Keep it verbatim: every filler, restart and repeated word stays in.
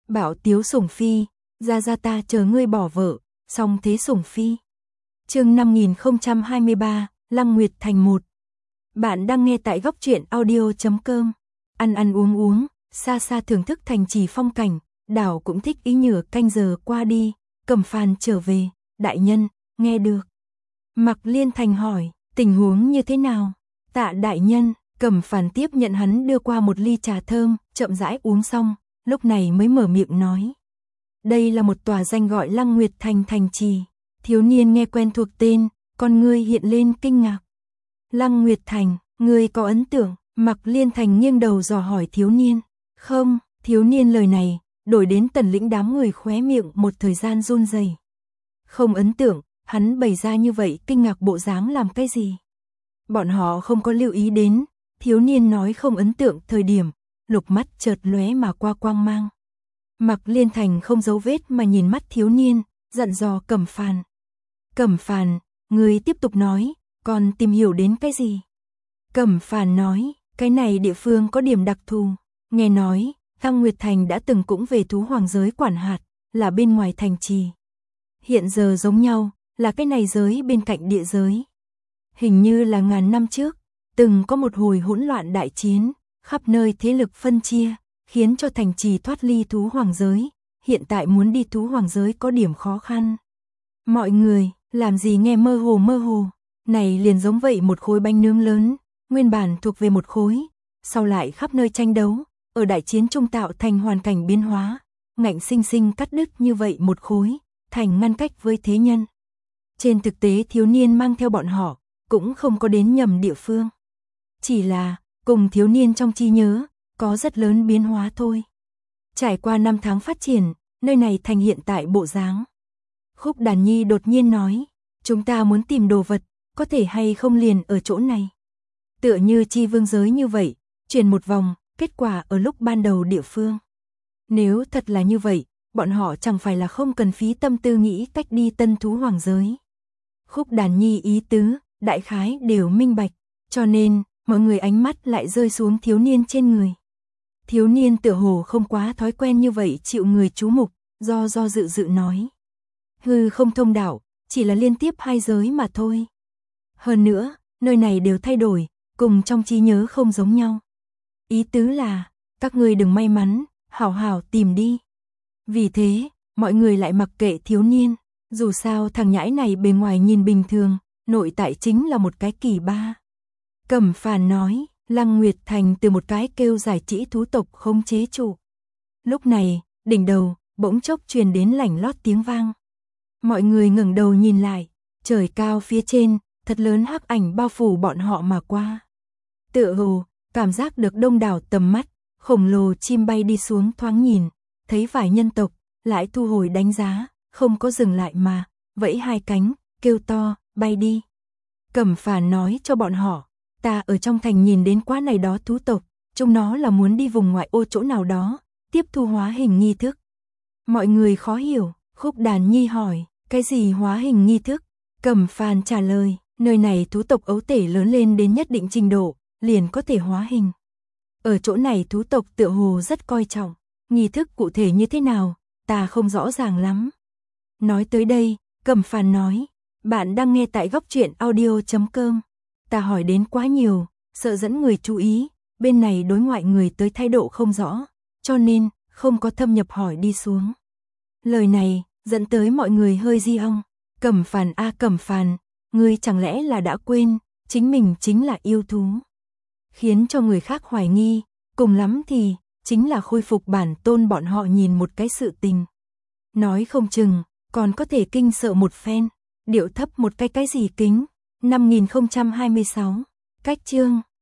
Bảo Tiếu Sủng Phi, ra ra ta chờ ngươi bỏ vợ, song thế Sủng Phi. Chương năm nghìn không trăm hai mươi ba, Lăng Nguyệt Thành một. Bạn đang nghe tại góc truyện audio chấm com. Ăn ăn uống uống, xa xa thưởng thức thành trì phong cảnh, đảo cũng thích ý nhửa canh giờ qua đi, Cẩm Phàn trở về, đại nhân, nghe được. Mạc Liên Thành hỏi, tình huống như thế nào? Tạ đại nhân, Cẩm Phàn tiếp nhận hắn đưa qua một ly trà thơm, chậm rãi uống xong, lúc này mới mở miệng nói. Đây là một tòa danh gọi Lăng Nguyệt Thành thành trì. Thiếu niên nghe quen thuộc tên, con ngươi hiện lên kinh ngạc. Lăng Nguyệt Thành, ngươi có ấn tượng? Mạc Liên Thành nghiêng đầu dò hỏi thiếu niên. Không, thiếu niên lời này, đổi đến Tần Lĩnh đám người khóe miệng một thời gian run rẩy. Không ấn tượng, hắn bày ra như vậy kinh ngạc bộ dáng làm cái gì? Bọn họ không có lưu ý đến, thiếu niên nói không ấn tượng thời điểm, lục mắt chợt lóe mà qua quang mang. Mạc Liên Thành không giấu vết mà nhìn mắt thiếu niên, dặn dò Cẩm Phàn. Cẩm Phàn, ngươi tiếp tục nói, còn tìm hiểu đến cái gì? Cẩm Phàn nói, cái này địa phương có điểm đặc thù, nghe nói, Lăng Nguyệt Thành đã từng cũng về thú hoàng giới quản hạt, là bên ngoài thành trì. Hiện giờ giống nhau, là cái này giới bên cạnh địa giới. Hình như là ngàn năm trước, từng có một hồi hỗn loạn đại chiến, khắp nơi thế lực phân chia, khiến cho thành trì thoát ly thú hoàng giới, hiện tại muốn đi thú hoàng giới có điểm khó khăn. Mọi người, làm gì nghe mơ hồ mơ hồ, này liền giống vậy một khối bánh nướng lớn, nguyên bản thuộc về một khối, sau lại khắp nơi tranh đấu, ở đại chiến trung tạo thành hoàn cảnh biến hóa, ngạnh sinh sinh cắt đứt như vậy một khối, thành ngăn cách với thế nhân. Trên thực tế thiếu niên mang theo bọn họ, cũng không có đến nhầm địa phương. Chỉ là, cùng thiếu niên trong trí nhớ, có rất lớn biến hóa thôi. Trải qua năm tháng phát triển, nơi này thành hiện tại bộ dáng. Khúc Đàn Nhi đột nhiên nói, chúng ta muốn tìm đồ vật, có thể hay không liền ở chỗ này. Tựa như Chi Vương giới như vậy, chuyển một vòng, kết quả ở lúc ban đầu địa phương. Nếu thật là như vậy, bọn họ chẳng phải là không cần phí tâm tư nghĩ cách đi tân thú hoàng giới. Khúc Đàn Nhi ý tứ, đại khái đều minh bạch, cho nên, mọi người ánh mắt lại rơi xuống thiếu niên trên người. Thiếu niên tựa hồ không quá thói quen như vậy chịu người chú mục, do do dự dự nói. Hư không thông đạo, chỉ là liên tiếp hai giới mà thôi. Hơn nữa, nơi này đều thay đổi, cùng trong trí nhớ không giống nhau. Ý tứ là, các ngươi đừng may mắn, hảo hảo tìm đi. Vì thế, mọi người lại mặc kệ thiếu niên, dù sao thằng nhãi này bề ngoài nhìn bình thường, nội tại chính là một cái kỳ ba. Cẩm Phàn nói, Lăng Nguyệt Thành từ một cái kêu giải trĩ thú tộc khống chế trụ. Lúc này, đỉnh đầu, bỗng chốc truyền đến lảnh lót tiếng vang. Mọi người ngẩng đầu nhìn lại, trời cao phía trên, thật lớn hắc ảnh bao phủ bọn họ mà qua. Tựa hồ, cảm giác được đông đảo tầm mắt, khổng lồ chim bay đi xuống thoáng nhìn, thấy vài nhân tộc, lại thu hồi đánh giá, không có dừng lại mà, vẫy hai cánh, kêu to, bay đi. Cẩm Phàn nói cho bọn họ, ta ở trong thành nhìn đến quá này đó thú tộc, chúng nó là muốn đi vùng ngoại ô chỗ nào đó, tiếp thu hóa hình nghi thức. Mọi người khó hiểu, Khúc Đàn Nhi hỏi, cái gì hóa hình nghi thức? Cẩm Phàn trả lời, nơi này thú tộc ấu tể lớn lên đến nhất định trình độ, liền có thể hóa hình. Ở chỗ này thú tộc tựa hồ rất coi trọng, nghi thức cụ thể như thế nào, ta không rõ ràng lắm. Nói tới đây, Cẩm Phàn nói, bạn đang nghe tại góc truyện audio chấm com. Ta hỏi đến quá nhiều, sợ dẫn người chú ý, bên này đối ngoại người tới thái độ không rõ, cho nên không có thâm nhập hỏi đi xuống. Lời này dẫn tới mọi người hơi di ong. Cẩm Phàn a à, Cẩm Phàn, ngươi chẳng lẽ là đã quên, chính mình chính là yêu thú. Khiến cho người khác hoài nghi, cùng lắm thì, chính là khôi phục bản tôn bọn họ nhìn một cái sự tình. Nói không chừng, còn có thể kinh sợ một phen, điệu thấp một cái cái gì kính. Năm nghìn không trăm hai mươi sáu, cách chương.